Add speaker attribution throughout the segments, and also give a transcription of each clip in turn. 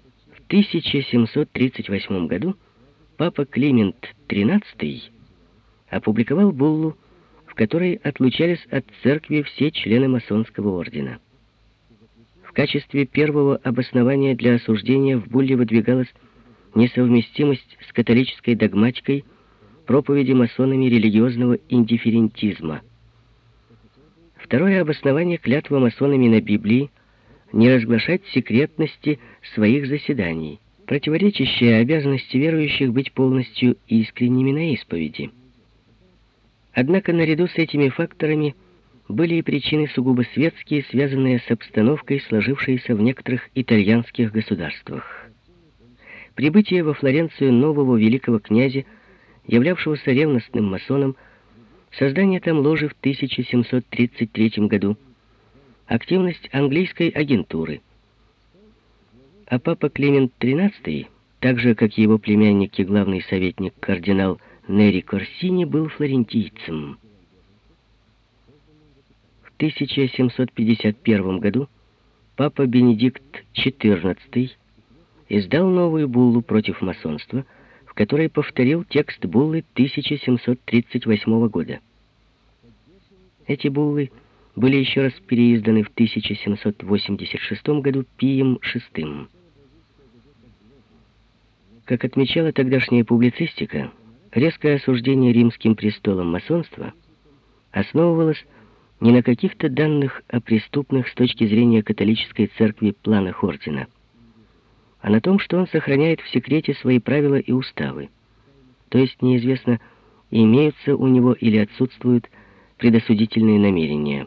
Speaker 1: В 1738 году папа Климент XIII опубликовал буллу, в которой отлучались от церкви все члены масонского ордена. В качестве первого обоснования для осуждения в булле выдвигалась несовместимость с католической догматикой проповеди масонами религиозного индифферентизма. Второе обоснование — клятва масонами на Библии не разглашать секретности своих заседаний, противоречащая обязанности верующих быть полностью искренними на исповеди. Однако наряду с этими факторами были и причины сугубо светские, связанные с обстановкой, сложившейся в некоторых итальянских государствах. Прибытие во Флоренцию нового великого князя, являвшегося ревностным масоном, создание там ложи в 1733 году, активность английской агентуры. А папа Климент XIII, так же, как и его племянник и главный советник кардинал Нери Корсини, был флорентийцем. В 1751 году папа Бенедикт XIV издал новую буллу против масонства, в которой повторил текст буллы 1738 года. Эти буллы были еще раз переизданы в 1786 году Пием VI. Как отмечала тогдашняя публицистика, резкое осуждение римским престолом масонства основывалось не на каких-то данных о преступных с точки зрения католической церкви планах ордена, а на том, что он сохраняет в секрете свои правила и уставы. То есть неизвестно, имеются у него или отсутствуют предосудительные намерения.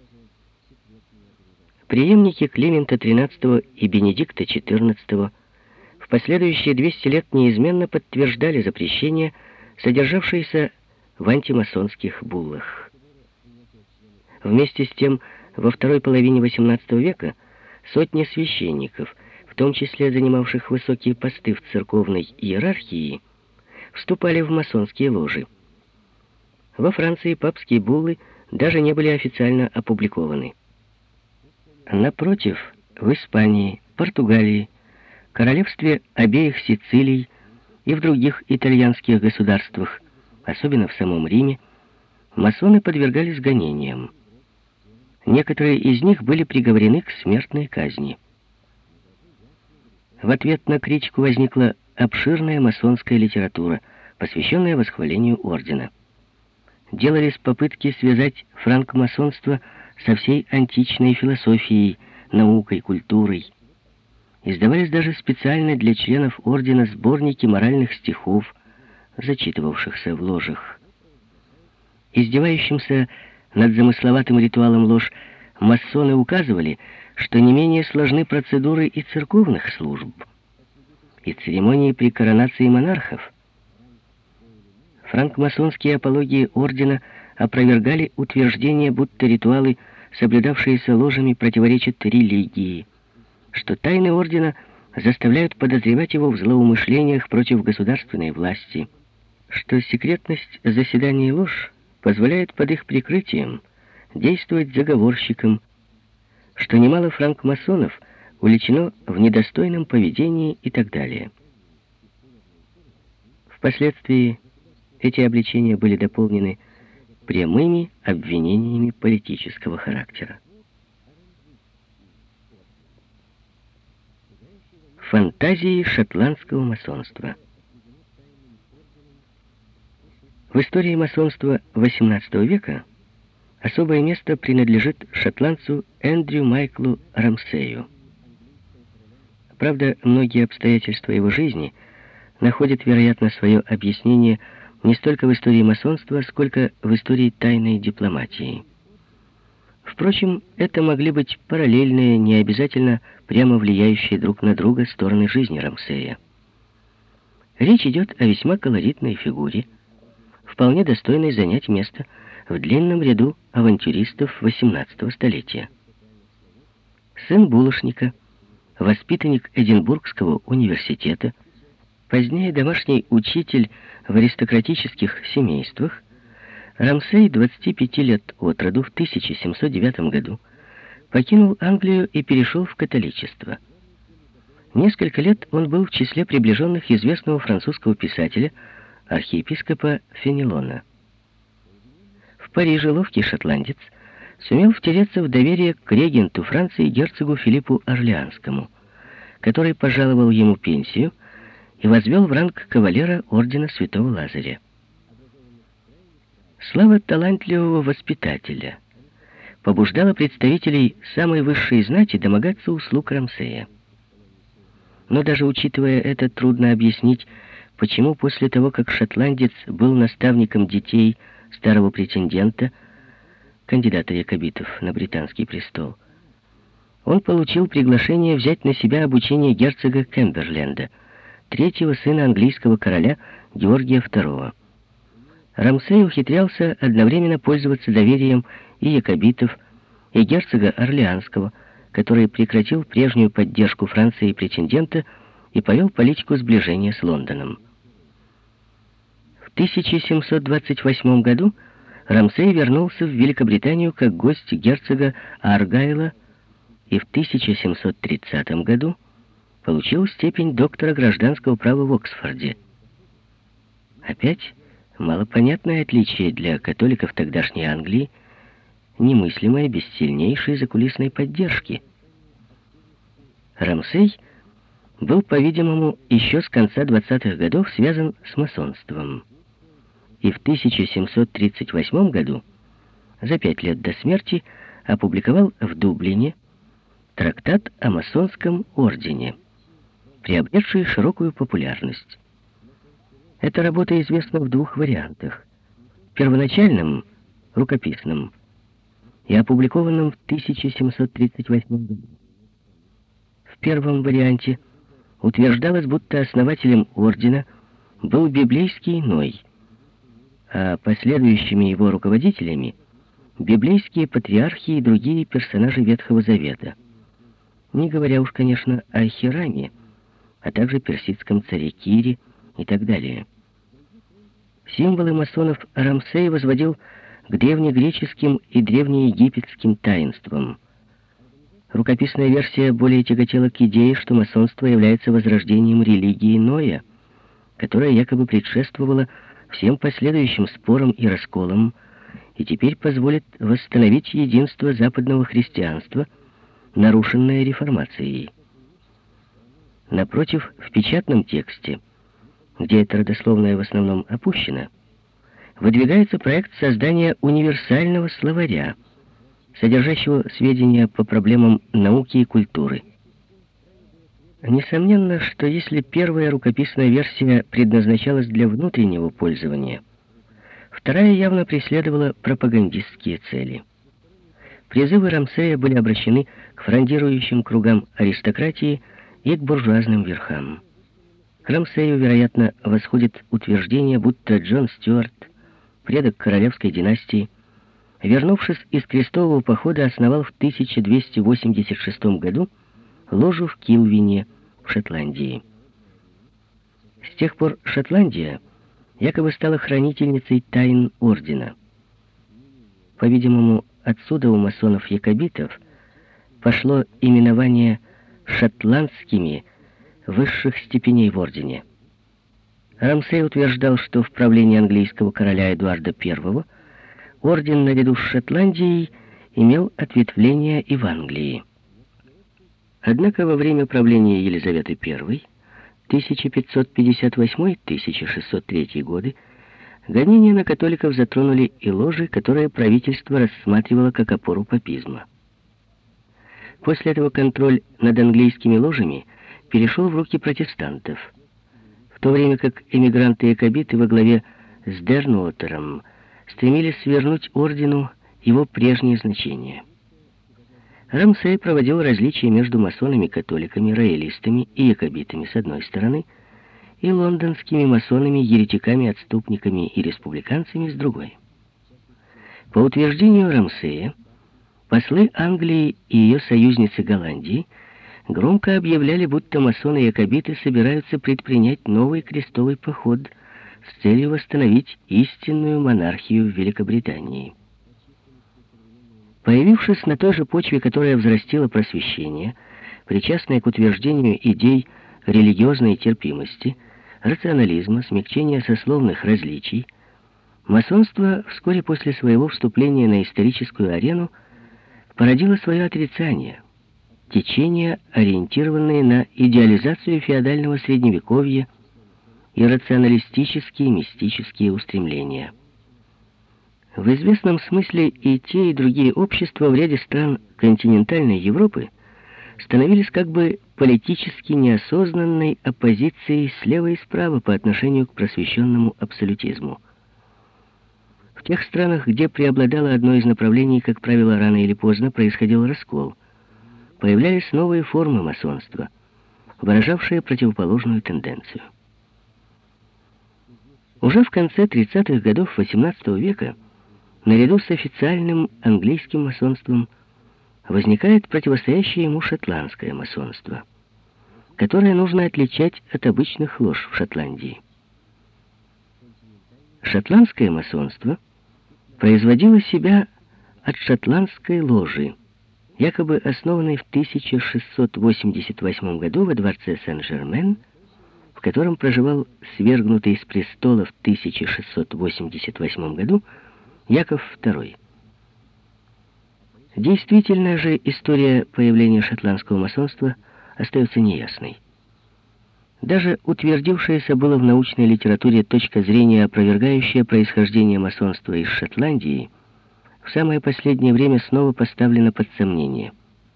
Speaker 1: Преемники Климента XIII и Бенедикта XIV в последующие 200 лет неизменно подтверждали запрещения, содержавшиеся в антимасонских буллах. Вместе с тем, во второй половине XVIII века сотни священников, в том числе занимавших высокие посты в церковной иерархии, вступали в масонские ложи. Во Франции папские буллы даже не были официально опубликованы. Напротив, в Испании, Португалии, королевстве обеих Сицилий и в других итальянских государствах, особенно в самом Риме, масоны подвергались гонениям. Некоторые из них были приговорены к смертной казни. В ответ на критику возникла обширная масонская литература, посвященная восхвалению ордена. Делались попытки связать франкмасонство со всей античной философией, наукой, культурой. Издавались даже специально для членов ордена сборники моральных стихов, зачитывавшихся в ложах. Издевающимся над замысловатым ритуалом лож масоны указывали, что не менее сложны процедуры и церковных служб, и церемонии при коронации монархов. Франкмасонские апологии ордена опровергали утверждение, будто ритуалы, соблюдавшиеся ложами, противоречат религии, что тайны ордена заставляют подозревать его в злоумышлениях против государственной власти, что секретность заседаний лож позволяет под их прикрытием действовать заговорщикам, что немало франкмасонов уличено в недостойном поведении и так далее. Впоследствии эти обличения были дополнены прямыми обвинениями политического характера. Фантазии шотландского масонства. В истории масонства XVIII века особое место принадлежит шотландцу Эндрю Майклу Рамсею. Правда, многие обстоятельства его жизни находят, вероятно, свое объяснение не столько в истории масонства, сколько в истории тайной дипломатии. Впрочем, это могли быть параллельные, не обязательно прямо влияющие друг на друга стороны жизни Рамсея. Речь идет о весьма колоритной фигуре, вполне достойной занять место в длинном ряду авантюристов XVIII столетия. Сын булочника, воспитанник Эдинбургского университета, позднее домашний учитель в аристократических семействах, Рамсей, 25 лет от роду, в 1709 году покинул Англию и перешел в католичество. Несколько лет он был в числе приближенных известного французского писателя, архиепископа Фенелона. В Париже ловкий шотландец сумел втереться в доверие к регенту Франции герцогу Филиппу Орлеанскому, который пожаловал ему пенсию и возвел в ранг кавалера ордена Святого Лазаря. Слава талантливого воспитателя побуждала представителей самой высшей знати домогаться услуг Рамсея. Но даже учитывая это, трудно объяснить, почему после того, как шотландец был наставником детей старого претендента, кандидата якобитов на британский престол, он получил приглашение взять на себя обучение герцога Кемберленда, третьего сына английского короля Георгия II. Рамсей ухитрялся одновременно пользоваться доверием и якобитов, и герцога Орлеанского, который прекратил прежнюю поддержку Франции и претендента и повел политику сближения с Лондоном. В 1728 году Рамсей вернулся в Великобританию как гость герцога Аргайла и в 1730 году получил степень доктора гражданского права в Оксфорде. Опять малопонятное отличие для католиков тогдашней Англии, немыслимое без сильнейшей закулисной поддержки. Рамсей был, по-видимому, еще с конца 20-х годов связан с масонством. И в 1738 году, за 5 лет до смерти, опубликовал в Дублине трактат о масонском ордене, приобретший широкую популярность. Эта работа известна в двух вариантах: первоначальном, рукописном, и опубликованном в 1738 году. В первом варианте утверждалось, будто основателем ордена был библейский Ной, а последующими его руководителями — библейские патриархи и другие персонажи Ветхого Завета, не говоря уж, конечно, о Хираме, а также персидском царе Кире и так далее. Символы масонов Рамсей возводил к древнегреческим и древнеегипетским таинствам. Рукописная версия более тяготела к идее, что масонство является возрождением религии Ноя, которая якобы предшествовала всем последующим спорам и расколам и теперь позволит восстановить единство западного христианства, нарушенное реформацией. Напротив, в печатном тексте, где это родословное в основном опущено, выдвигается проект создания универсального словаря, содержащего сведения по проблемам науки и культуры. Несомненно, что если первая рукописная версия предназначалась для внутреннего пользования, вторая явно преследовала пропагандистские цели. Призывы Рамсея были обращены к фрондирующим кругам аристократии и к буржуазным верхам. К Рамсею, вероятно, восходит утверждение, будто Джон Стюарт, предок королевской династии, вернувшись из крестового похода, основал в 1286 году ложу в Килвине, в Шотландии. С тех пор Шотландия якобы стала хранительницей тайн ордена. По-видимому, отсюда у масонов-якобитов пошло именование шотландскими высших степеней в ордене. Рамсей утверждал, что в правлении английского короля Эдуарда I орден наряду с Шотландией имел ответвление и в Англии. Однако во время правления Елизаветы I, 1558-1603 годы, гонения на католиков затронули и ложи, которые правительство рассматривало как опору папизма. После этого контроль над английскими ложами перешел в руки протестантов, в то время как эмигранты-якобиты во главе с Дернуотером стремились вернуть ордену его прежнее значение. Рамсей проводил различия между масонами-католиками, роялистами и якобитами с одной стороны и лондонскими масонами, еретиками, отступниками и республиканцами с другой. По утверждению Рамсея, послы Англии и ее союзницы Голландии громко объявляли, будто масоны-якобиты собираются предпринять новый крестовый поход с целью восстановить истинную монархию в Великобритании. Появившись на той же почве, которая взрастила просвещение, причастное к утверждению идей религиозной терпимости, рационализма, смягчения сословных различий, масонство вскоре после своего вступления на историческую арену породило свое отрицание, течения, ориентированные на идеализацию феодального средневековья и рационалистические мистические устремления. В известном смысле и те, и другие общества в ряде стран континентальной Европы становились как бы политически неосознанной оппозицией слева и справа по отношению к просвещенному абсолютизму. В тех странах, где преобладало одно из направлений, как правило, рано или поздно происходил раскол. Появлялись новые формы масонства, выражавшие противоположную тенденцию. Уже в конце 30-х годов XVIII века наряду с официальным английским масонством возникает противостоящее ему шотландское масонство, которое нужно отличать от обычных лож в Шотландии. Шотландское масонство производило себя от шотландской ложи, якобы основанной в 1688 году во дворце Сен-Жермен, в котором проживал свергнутый с престола в 1688 году Яков II. Действительная же история появления шотландского масонства остается неясной. Даже утвердившаяся было в научной литературе точка зрения, опровергающая происхождение масонства из Шотландии, в самое последнее время снова поставлена под сомнение.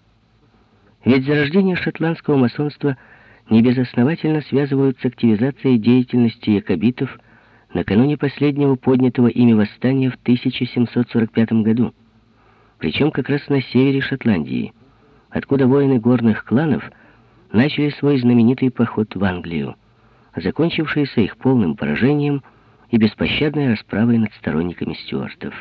Speaker 1: Ведь зарождение шотландского масонства небезосновательно связывают с активизацией деятельности якобитов накануне последнего поднятого ими восстания в 1745 году, причем как раз на севере Шотландии, откуда воины горных кланов начали свой знаменитый поход в Англию, закончившийся их полным поражением и беспощадной расправой над сторонниками стюартов.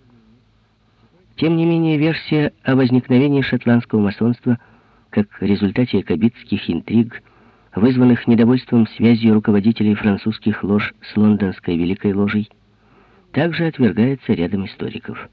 Speaker 1: Тем не менее, версия о возникновении шотландского масонства как результате якобитских интриг, вызванных недовольством связью руководителей французских лож с лондонской Великой Ложей, также отвергается рядом историков.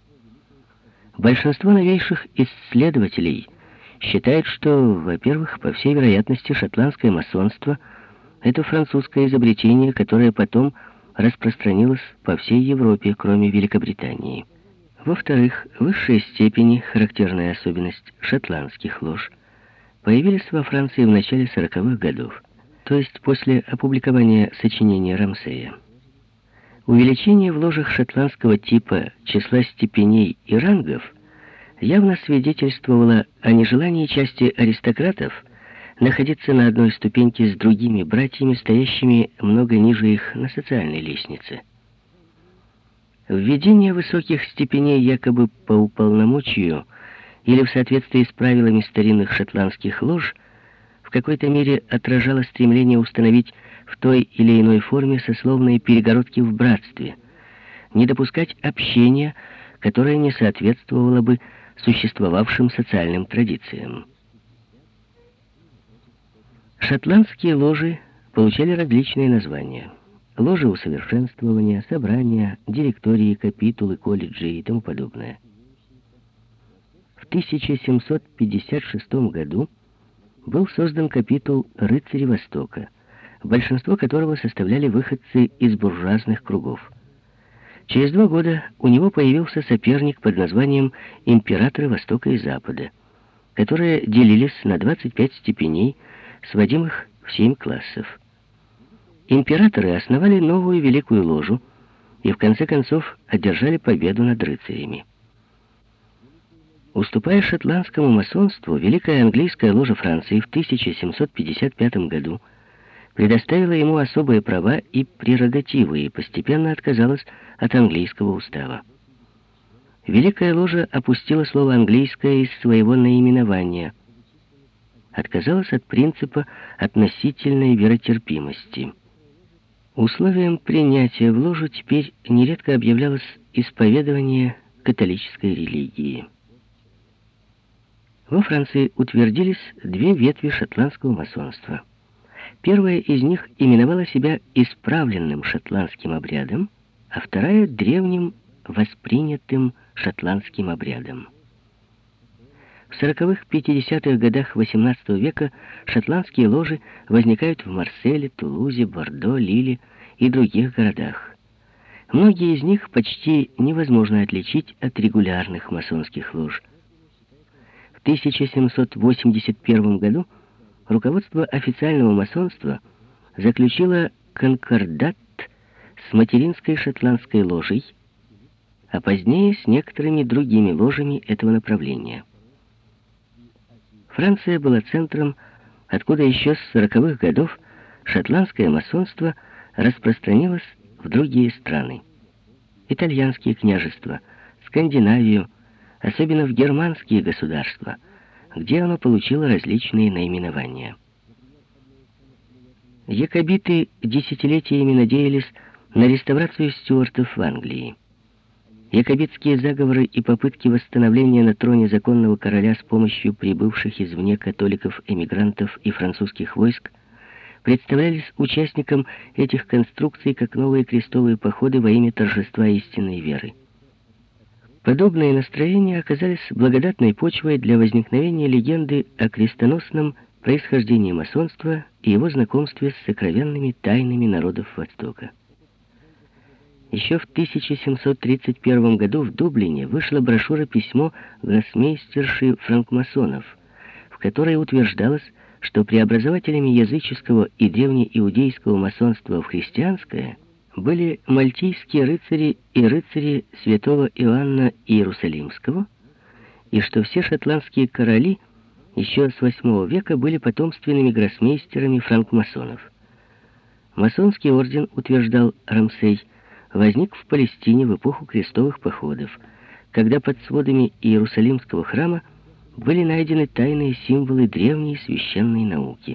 Speaker 1: Большинство новейших исследователей считает, что, во-первых, по всей вероятности, шотландское масонство — это французское изобретение, которое потом распространилось по всей Европе, кроме Великобритании. Во-вторых, в высшей степени характерная особенность шотландских лож появились во Франции в начале 40-х годов, то есть после опубликования сочинения Рамсея. Увеличение в ложах шотландского типа числа степеней и рангов явно свидетельствовало о нежелании части аристократов находиться на одной ступеньке с другими братьями, стоящими много ниже их на социальной лестнице. Введение высоких степеней якобы по уполномочию или в соответствии с правилами старинных шотландских лож в какой-то мере отражало стремление установить в той или иной форме сословные перегородки в братстве, не допускать общения, которое не соответствовало бы существовавшим социальным традициям. Шотландские ложи получали различные названия: ложи усовершенствования, собрания, директории, капитулы, колледжи и тому подобное. В 1756 году был создан капитул «Рыцари Востока», большинство которого составляли выходцы из буржуазных кругов. Через 2 года у него появился соперник под названием «Императоры Востока и Запада», которые делились на 25 степеней, сводимых в 7 классов. Императоры основали новую великую ложу и в конце концов одержали победу над рыцарями. Уступая шотландскому масонству, Великая английская ложа Франции в 1755 году предоставила ему особые права и прерогативы и постепенно отказалась от английского устава. Великая ложа опустила слово «английское» из своего наименования, отказалась от принципа относительной веротерпимости. Условием принятия в ложу теперь нередко объявлялось исповедование католической религии. Во Франции утвердились 2 ветви шотландского масонства. Первая из них именовала себя исправленным шотландским обрядом, а вторая — древним воспринятым шотландским обрядом. В 40-х-50-х годах XVIII века шотландские ложи возникают в Марселе, Тулузе, Бордо, Лиле и других городах. Многие из них почти невозможно отличить от регулярных масонских лож. В 1781 году руководство официального масонства заключило конкордат с материнской шотландской ложей, а позднее с некоторыми другими ложами этого направления. Франция была центром, откуда еще с 40-х годов шотландское масонство распространилось в другие страны. Итальянские княжества, Скандинавию, особенно в германские государства, где оно получило различные наименования. Якобиты десятилетиями надеялись на реставрацию стюартов в Англии. Якобитские заговоры и попытки восстановления на троне законного короля с помощью прибывших извне католиков-эмигрантов и французских войск представлялись участникам этих конструкций как новые крестовые походы во имя торжества истинной веры. Подобные настроения оказались благодатной почвой для возникновения легенды о крестоносном происхождении масонства и его знакомстве с сокровенными тайнами народов Востока. Еще в 1731 году в Дублине вышла брошюра-письмо гроссмейстерши франкмасонов, в которой утверждалось, что преобразователями языческого и древнеиудейского масонства в христианское были мальтийские рыцари и рыцари святого Иоанна Иерусалимского, и что все шотландские короли еще с VIII века были потомственными гроссмейстерами франкмасонов. Масонский орден, утверждал Рамсей, возник в Палестине в эпоху крестовых походов, когда под сводами Иерусалимского храма были найдены тайные символы древней священной науки.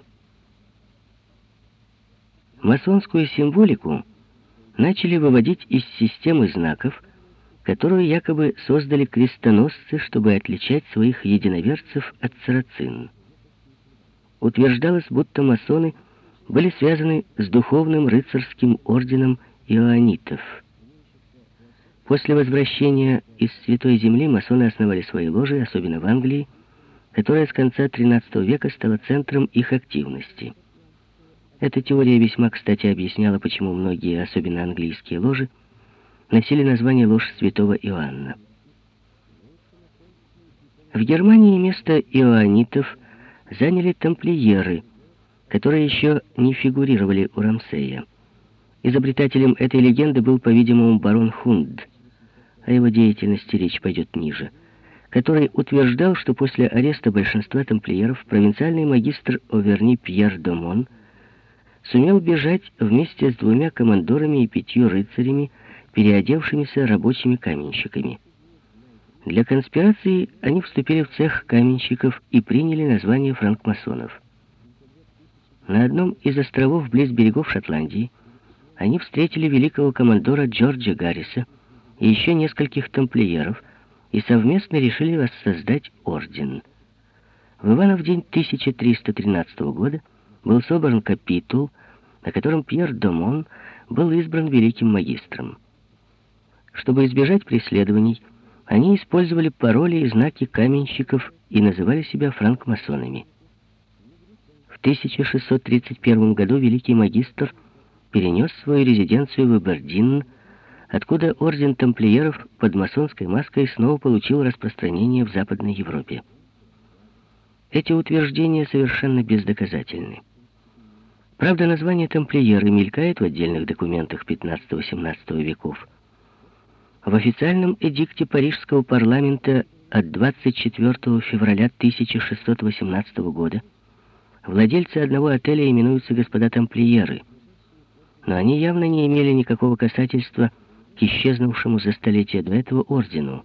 Speaker 1: Масонскую символику начали выводить из системы знаков, которую якобы создали крестоносцы, чтобы отличать своих единоверцев от сарацин. Утверждалось, будто масоны были связаны с духовным рыцарским орденом иоаннитов. После возвращения из Святой Земли масоны основали свои ложи, особенно в Англии, которая с конца XIII века стала центром их активности. Эта теория весьма кстати объясняла, почему многие, особенно английские ложи, носили название лож святого Иоанна. В Германии место иоаннитов заняли тамплиеры, которые еще не фигурировали у Рамсея. Изобретателем этой легенды был, по-видимому, барон Хунд. О его деятельности речь пойдет ниже, который утверждал, что после ареста большинства тамплиеров провинциальный магистр Оверни Пьер де Мон сумел бежать вместе с 2 командорами и 5 рыцарями, переодевшимися рабочими каменщиками. Для конспирации они вступили в цех каменщиков и приняли название франкмасонов. На одном из островов близ берегов Шотландии они встретили великого командора Джорджа Гарриса и еще нескольких тамплиеров и совместно решили воссоздать орден. В Иванов день 1313 года был собран капитул, на котором Пьер де Мон был избран великим магистром. Чтобы избежать преследований, они использовали пароли и знаки каменщиков и называли себя франкмасонами. В 1631 году великий магистр перенес свою резиденцию в Эбердин, откуда орден тамплиеров под масонской маской снова получил распространение в Западной Европе. Эти утверждения совершенно бездоказательны. Правда, название тамплиеры мелькает в отдельных документах XV-XVII веков. В официальном эдикте Парижского парламента от 24 февраля 1618 года владельцы одного отеля именуются господа тамплиеры, но они явно не имели никакого касательства к исчезнувшему за столетия до этого ордену.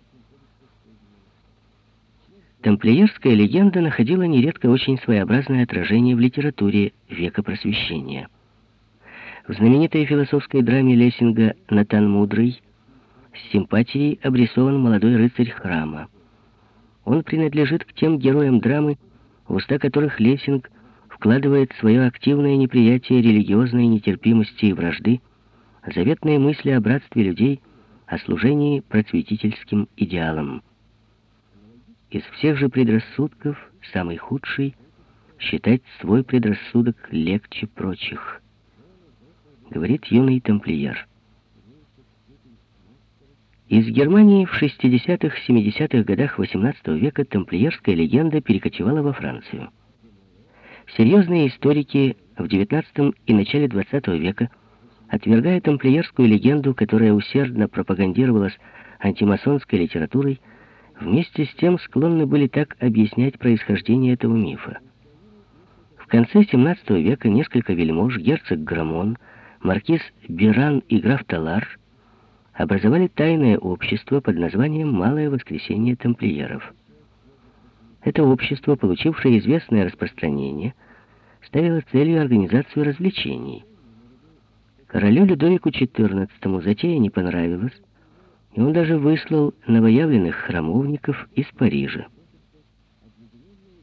Speaker 1: Тамплиерская легенда находила нередко очень своеобразное отражение в литературе века Просвещения. В знаменитой философской драме Лессинга «Натан Мудрый» с симпатией обрисован молодой рыцарь храма. Он принадлежит к тем героям драмы, в уста которых Лессинг вкладывает свое активное неприятие религиозной нетерпимости и вражды, заветные мысли о братстве людей, о служении просветительским идеалам. из всех же предрассудков самый худший — считать свой предрассудок легче прочих, говорит юный тамплиер. Из Германии в 60-70-х годах XVIII века тамплиерская легенда перекочевала во Францию. Серьезные историки в XIX и начале XX века, отвергая тамплиерскую легенду, которая усердно пропагандировалась антимасонской литературой, вместе с тем склонны были так объяснять происхождение этого мифа. В конце XVII века несколько вельмож, герцог Грамон, маркиз Биран и граф Талар, образовали тайное общество под названием «Малое воскресенье тамплиеров». Это общество, получившее известное распространение, ставило целью организацию развлечений. Королю Людовику XIV затея не понравилась, и он даже выслал новоявленных храмовников из Парижа.